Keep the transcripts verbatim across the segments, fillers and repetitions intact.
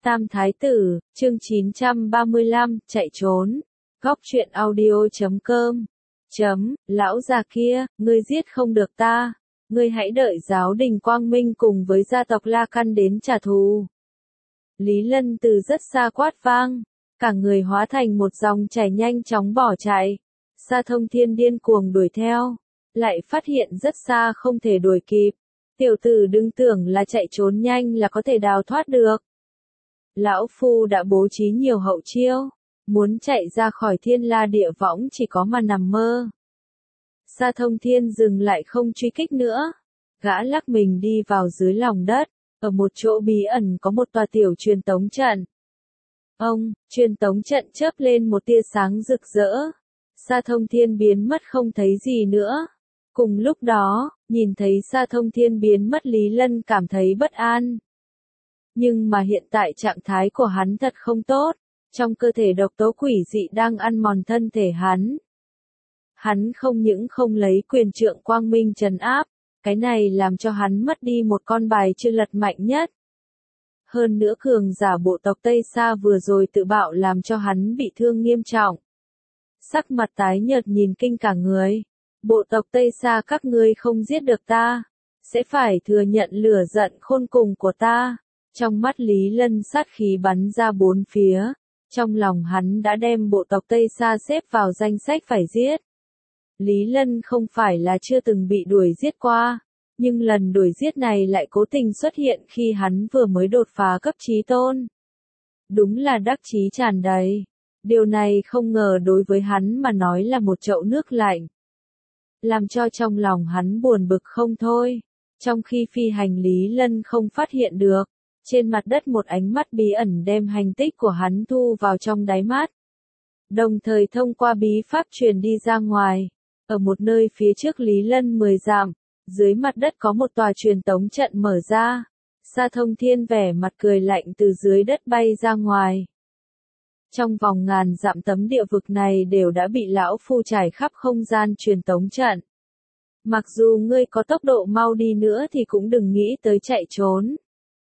Tam Thái Tử, chương chín trăm ba mươi lăm, chạy trốn. Góc truyện audio chấm com. Chấm, lão già kia, ngươi giết không được ta. Ngươi hãy đợi giáo đình Quang Minh cùng với gia tộc La Căn đến trả thù. Lý Lân từ rất xa quát vang. Cả người hóa thành một dòng chảy nhanh chóng bỏ chạy. Sa Thông Thiên điên cuồng đuổi theo. Lại phát hiện rất xa không thể đuổi kịp. Tiểu tử đừng tưởng là chạy trốn nhanh là có thể đào thoát được. Lão Phu đã bố trí nhiều hậu chiêu, muốn chạy ra khỏi thiên la địa võng chỉ có mà nằm mơ. Sa Thông Thiên dừng lại không truy kích nữa, gã lắc mình đi vào dưới lòng đất, ở một chỗ bí ẩn có một tòa tiểu truyền tống trận. Ông, truyền tống trận chớp lên một tia sáng rực rỡ, Sa Thông Thiên biến mất không thấy gì nữa. Cùng lúc đó, nhìn thấy Sa Thông Thiên biến mất Lý Lân cảm thấy bất an. Nhưng mà hiện tại trạng thái của hắn thật không tốt, trong cơ thể độc tố quỷ dị đang ăn mòn thân thể hắn. Hắn không những không lấy quyền trượng quang minh trấn áp, cái này làm cho hắn mất đi một con bài chưa lật mạnh nhất. Hơn nữa cường giả bộ tộc Tây Sa vừa rồi tự bạo làm cho hắn bị thương nghiêm trọng. Sắc mặt tái nhợt nhìn kinh cả người. Bộ tộc Tây Sa các ngươi không giết được ta, sẽ phải thừa nhận lửa giận khôn cùng của ta. Trong mắt Lý Lân sát khí bắn ra bốn phía, trong lòng hắn đã đem bộ tộc Tây Sa xếp vào danh sách phải giết. Lý Lân không phải là chưa từng bị đuổi giết qua, nhưng lần đuổi giết này lại cố tình xuất hiện khi hắn vừa mới đột phá cấp chí tôn. Đúng là đắc chí tràn đầy, điều này không ngờ đối với hắn mà nói là một chậu nước lạnh. Làm cho trong lòng hắn buồn bực không thôi, trong khi phi hành Lý Lân không phát hiện được. Trên mặt đất một ánh mắt bí ẩn đem hành tích của hắn thu vào trong đáy mắt. Đồng thời thông qua bí pháp truyền đi ra ngoài. Ở một nơi phía trước Lý Lân mười dặm, dưới mặt đất có một tòa truyền tống trận mở ra. Sa Thông Thiên vẻ mặt cười lạnh từ dưới đất bay ra ngoài. Trong vòng ngàn dặm tấm địa vực này đều đã bị lão phu trải khắp không gian truyền tống trận. Mặc dù ngươi có tốc độ mau đi nữa thì cũng đừng nghĩ tới chạy trốn.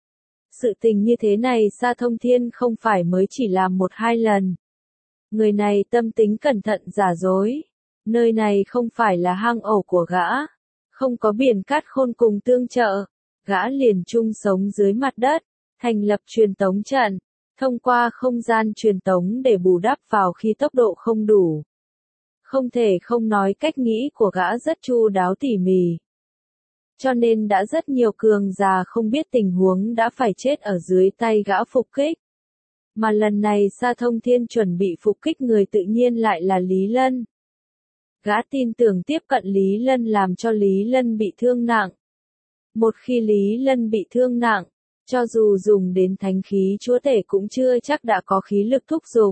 Sự tình như thế này Sa Thông Thiên không phải mới chỉ làm một hai lần. Người này tâm tính cẩn thận giả dối. Nơi này không phải là hang ổ của gã. Không có biển cát khôn cùng tương trợ. Gã liền chung sống dưới mặt đất. Thành lập truyền tống trận. Thông qua không gian truyền tống để bù đắp vào khi tốc độ không đủ. Không thể không nói cách nghĩ của gã rất chu đáo tỉ mỉ. Cho nên đã rất nhiều cường già không biết tình huống đã phải chết ở dưới tay gã phục kích. Mà lần này Sa Thông Thiên chuẩn bị phục kích người tự nhiên lại là Lý Lân. Gã tin tưởng tiếp cận Lý Lân làm cho Lý Lân bị thương nặng. Một khi Lý Lân bị thương nặng, cho dù dùng đến thánh khí chúa tể cũng chưa chắc đã có khí lực thúc giục.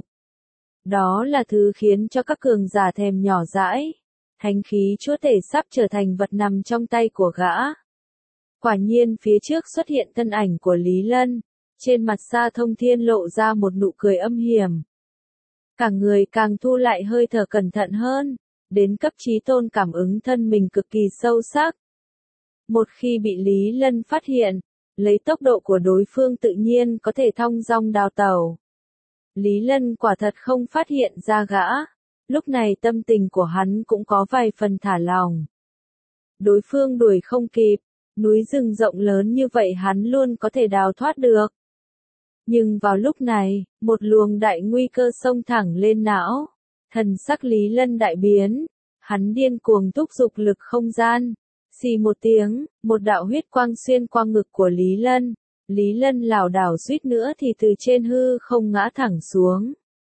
Đó là thứ khiến cho các cường giả thèm nhỏ dãi. Thánh khí chúa tể sắp trở thành vật nằm trong tay của gã. Quả nhiên phía trước xuất hiện thân ảnh của Lý Lân, trên mặt Sa Thông Thiên lộ ra một nụ cười âm hiểm. Cả người càng thu lại hơi thở cẩn thận hơn, đến cấp chí tôn cảm ứng thân mình cực kỳ sâu sắc. Một khi bị Lý Lân phát hiện, lấy tốc độ của đối phương tự nhiên có thể thong dong đào tẩu. Lý Lân quả thật không phát hiện ra gã. Lúc này tâm tình của hắn cũng có vài phần thả lòng. Đối phương đuổi không kịp, núi rừng rộng lớn như vậy hắn luôn có thể đào thoát được. Nhưng vào lúc này, một luồng đại nguy cơ xông thẳng lên não. Thần sắc Lý Lân đại biến, hắn điên cuồng thúc giục lực không gian. Xì một tiếng, một đạo huyết quang xuyên qua ngực của Lý Lân. Lý Lân lảo đảo suýt nữa thì từ trên hư không ngã thẳng xuống.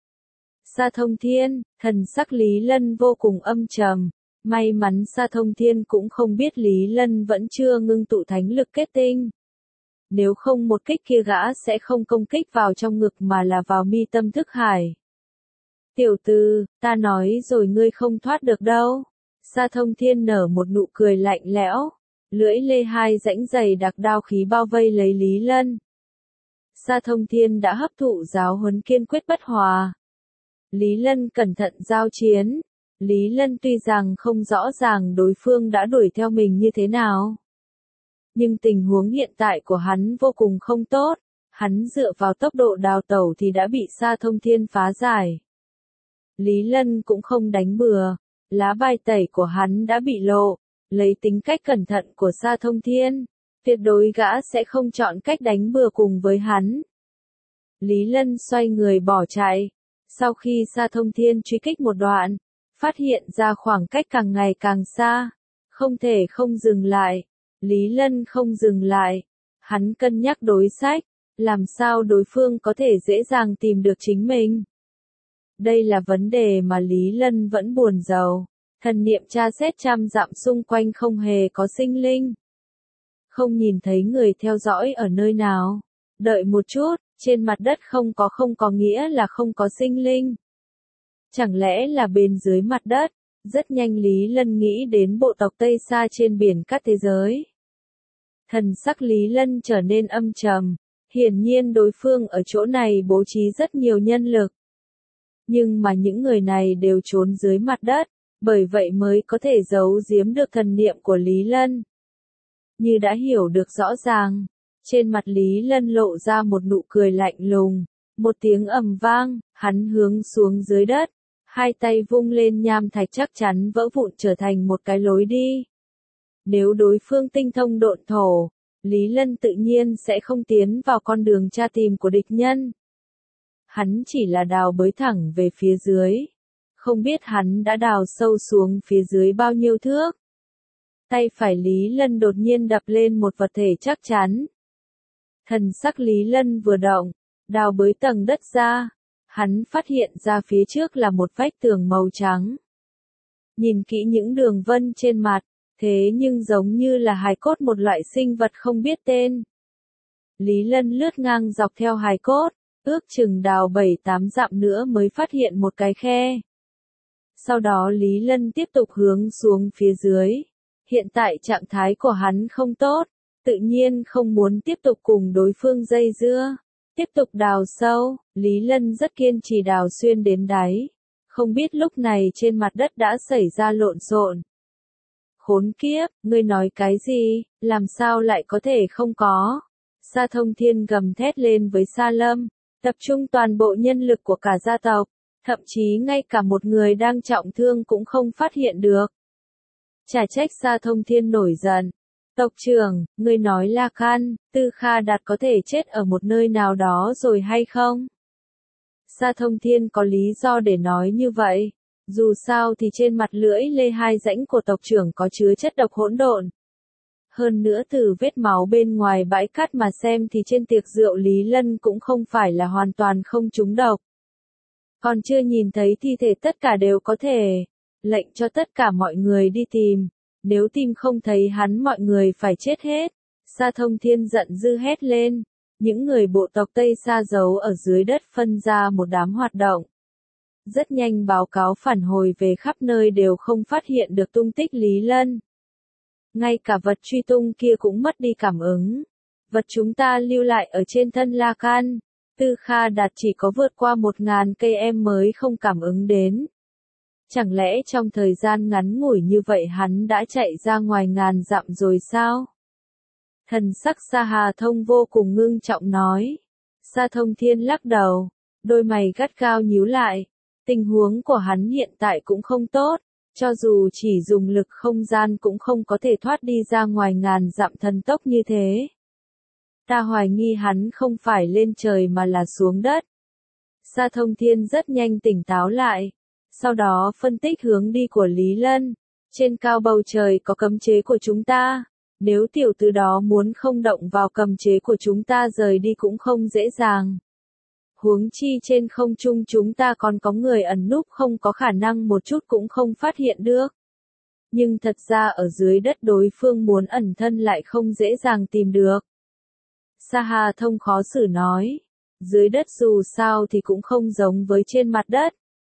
Sa Thông Thiên, thần sắc Lý Lân vô cùng âm trầm. May mắn Sa Thông Thiên cũng không biết Lý Lân vẫn chưa ngưng tụ thánh lực kết tinh. Nếu không một kích kia gã sẽ không công kích vào trong ngực mà là vào mi tâm thức hải. Tiểu tử, ta nói rồi ngươi không thoát được đâu. Sa Thông Thiên nở một nụ cười lạnh lẽo. Lưỡi lê hai rãnh dày đặc đao khí bao vây lấy Lý Lân. Sa Thông Thiên đã hấp thụ giáo huấn kiên quyết bất hòa. Lý Lân cẩn thận giao chiến. Lý Lân tuy rằng không rõ ràng đối phương đã đuổi theo mình như thế nào. Nhưng tình huống hiện tại của hắn vô cùng không tốt. Hắn dựa vào tốc độ đào tẩu thì đã bị Sa Thông Thiên phá giải. Lý Lân cũng không đánh bừa, lá bài tẩy của hắn đã bị lộ, lấy tính cách cẩn thận của Sa Thông Thiên, tuyệt đối gã sẽ không chọn cách đánh bừa cùng với hắn. Lý Lân xoay người bỏ chạy, sau khi Sa Thông Thiên truy kích một đoạn, phát hiện ra khoảng cách càng ngày càng xa, không thể không dừng lại. Lý Lân không dừng lại, hắn cân nhắc đối sách, làm sao đối phương có thể dễ dàng tìm được chính mình. Đây là vấn đề mà Lý Lân vẫn buồn rầu, thần niệm tra xét trăm dặm xung quanh không hề có sinh linh. Không nhìn thấy người theo dõi ở nơi nào, đợi một chút, trên mặt đất không có không có nghĩa là không có sinh linh. Chẳng lẽ là bên dưới mặt đất? Rất nhanh Lý Lân nghĩ đến bộ tộc Tây Sa trên biển các thế giới. Thần sắc Lý Lân trở nên âm trầm, hiển nhiên đối phương ở chỗ này bố trí rất nhiều nhân lực. Nhưng mà những người này đều trốn dưới mặt đất, bởi vậy mới có thể giấu giếm được thần niệm của Lý Lân. Như đã hiểu được rõ ràng, trên mặt Lý Lân lộ ra một nụ cười lạnh lùng, một tiếng ầm vang, hắn hướng xuống dưới đất, hai tay vung lên nham thạch chắc chắn vỡ vụn trở thành một cái lối đi. Nếu đối phương tinh thông độn thổ, Lý Lân tự nhiên sẽ không tiến vào con đường tra tìm của địch nhân. Hắn chỉ là đào bới thẳng về phía dưới, không biết hắn đã đào sâu xuống phía dưới bao nhiêu thước. Tay phải Lý Lân đột nhiên đập lên một vật thể chắc chắn. Thần sắc Lý Lân vừa động, đào bới tầng đất ra, hắn phát hiện ra phía trước là một vách tường màu trắng. Nhìn kỹ những đường vân trên mặt, thế nhưng giống như là hài cốt một loại sinh vật không biết tên. Lý Lân lướt ngang dọc theo hài cốt, ước chừng đào bảy tám dặm nữa mới phát hiện một cái khe. Sau đó Lý Lân tiếp tục hướng xuống phía dưới. Hiện tại trạng thái của hắn không tốt, tự nhiên không muốn tiếp tục cùng đối phương dây dưa. Tiếp tục đào sâu, Lý Lân rất kiên trì đào xuyên đến đáy. Không biết lúc này trên mặt đất đã xảy ra lộn xộn. Khốn kiếp, ngươi nói cái gì, làm sao lại có thể không có. Sa Thông Thiên gầm thét lên với Sa Lâm, tập trung toàn bộ nhân lực của cả gia tộc, thậm chí ngay cả một người đang trọng thương cũng không phát hiện được. Chả trách Sa Thông Thiên nổi giận. Tộc trưởng, ngươi nói La Khan, Tư Kha Đạt có thể chết ở một nơi nào đó rồi hay không? Sa Thông Thiên có lý do để nói như vậy. Dù sao thì trên mặt lưỡi lê hai rãnh của tộc trưởng có chứa chất độc hỗn độn. Hơn nữa từ vết máu bên ngoài bãi cát mà xem thì trên tiệc rượu Lý Lân cũng không phải là hoàn toàn không trúng độc. Còn chưa nhìn thấy thi thể tất cả đều có thể. Lệnh cho tất cả mọi người đi tìm. Nếu tìm không thấy hắn mọi người phải chết hết. Sa Thông Thiên giận dữ hét lên. Những người bộ tộc Tây Sa giấu ở dưới đất phân ra một đám hoạt động. Rất nhanh báo cáo phản hồi về khắp nơi đều không phát hiện được tung tích Lý Lân. Ngay cả vật truy tung kia cũng mất đi cảm ứng. Vật chúng ta lưu lại ở trên thân La Khan, Tư Kha Đạt chỉ có vượt qua một ngàn cây em mới không cảm ứng đến. Chẳng lẽ trong thời gian ngắn ngủi như vậy hắn đã chạy ra ngoài ngàn dặm rồi sao? Thần sắc Sa Hà Thông vô cùng ngưng trọng nói. Sa Thông Thiên lắc đầu, đôi mày gắt gao nhíu lại. Tình huống của hắn hiện tại cũng không tốt, cho dù chỉ dùng lực không gian cũng không có thể thoát đi ra ngoài ngàn dặm thần tốc như thế. Ta hoài nghi hắn không phải lên trời mà là xuống đất. Sa Thông Thiên rất nhanh tỉnh táo lại, sau đó phân tích hướng đi của Lý Lân. Trên cao bầu trời có cấm chế của chúng ta, nếu tiểu tử đó muốn không động vào cấm chế của chúng ta rời đi cũng không dễ dàng. Huống chi trên không trung chúng ta còn có người ẩn núp không có khả năng một chút cũng không phát hiện được. Nhưng thật ra ở dưới đất đối phương muốn ẩn thân lại không dễ dàng tìm được. Sa Hà Thông khó xử nói, dưới đất dù sao thì cũng không giống với trên mặt đất.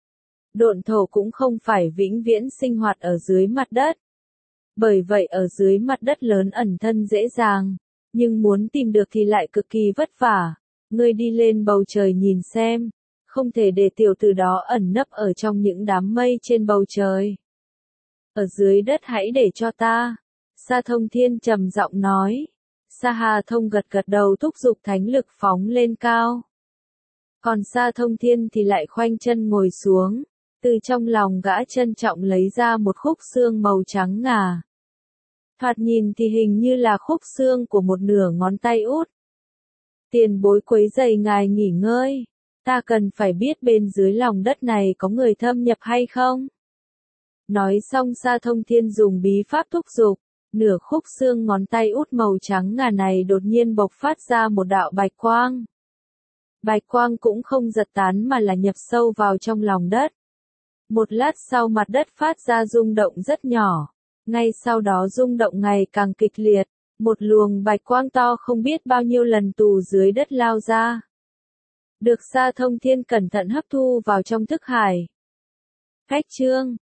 Độn thổ cũng không phải vĩnh viễn sinh hoạt ở dưới mặt đất. Bởi vậy ở dưới mặt đất lớn ẩn thân dễ dàng, nhưng muốn tìm được thì lại cực kỳ vất vả. Ngươi đi lên bầu trời nhìn xem, không thể để tiểu tử đó ẩn nấp ở trong những đám mây trên bầu trời. Ở dưới đất hãy để cho ta. Sa Thông Thiên trầm giọng nói. Sa Hà Thông gật gật đầu thúc giục thánh lực phóng lên cao. Còn Sa Thông Thiên thì lại khoanh chân ngồi xuống, từ trong lòng gã trân trọng lấy ra một khúc xương màu trắng ngà. Thoạt nhìn thì hình như là khúc xương của một nửa ngón tay út. Tiền bối quấy rầy ngài nghỉ ngơi, ta cần phải biết bên dưới lòng đất này có người thâm nhập hay không. Nói xong Sa Thông Thiên dùng bí pháp thúc giục, nửa khúc xương ngón tay út màu trắng ngà này đột nhiên bộc phát ra một đạo bạch quang. Bạch quang cũng không giật tán mà là nhập sâu vào trong lòng đất. Một lát sau mặt đất phát ra rung động rất nhỏ, ngay sau đó rung động ngày càng kịch liệt, một luồng bạch quang to không biết bao nhiêu lần từ dưới đất lao ra. Được Sa Thông Thiên cẩn thận hấp thu vào trong thức hải. Cách chương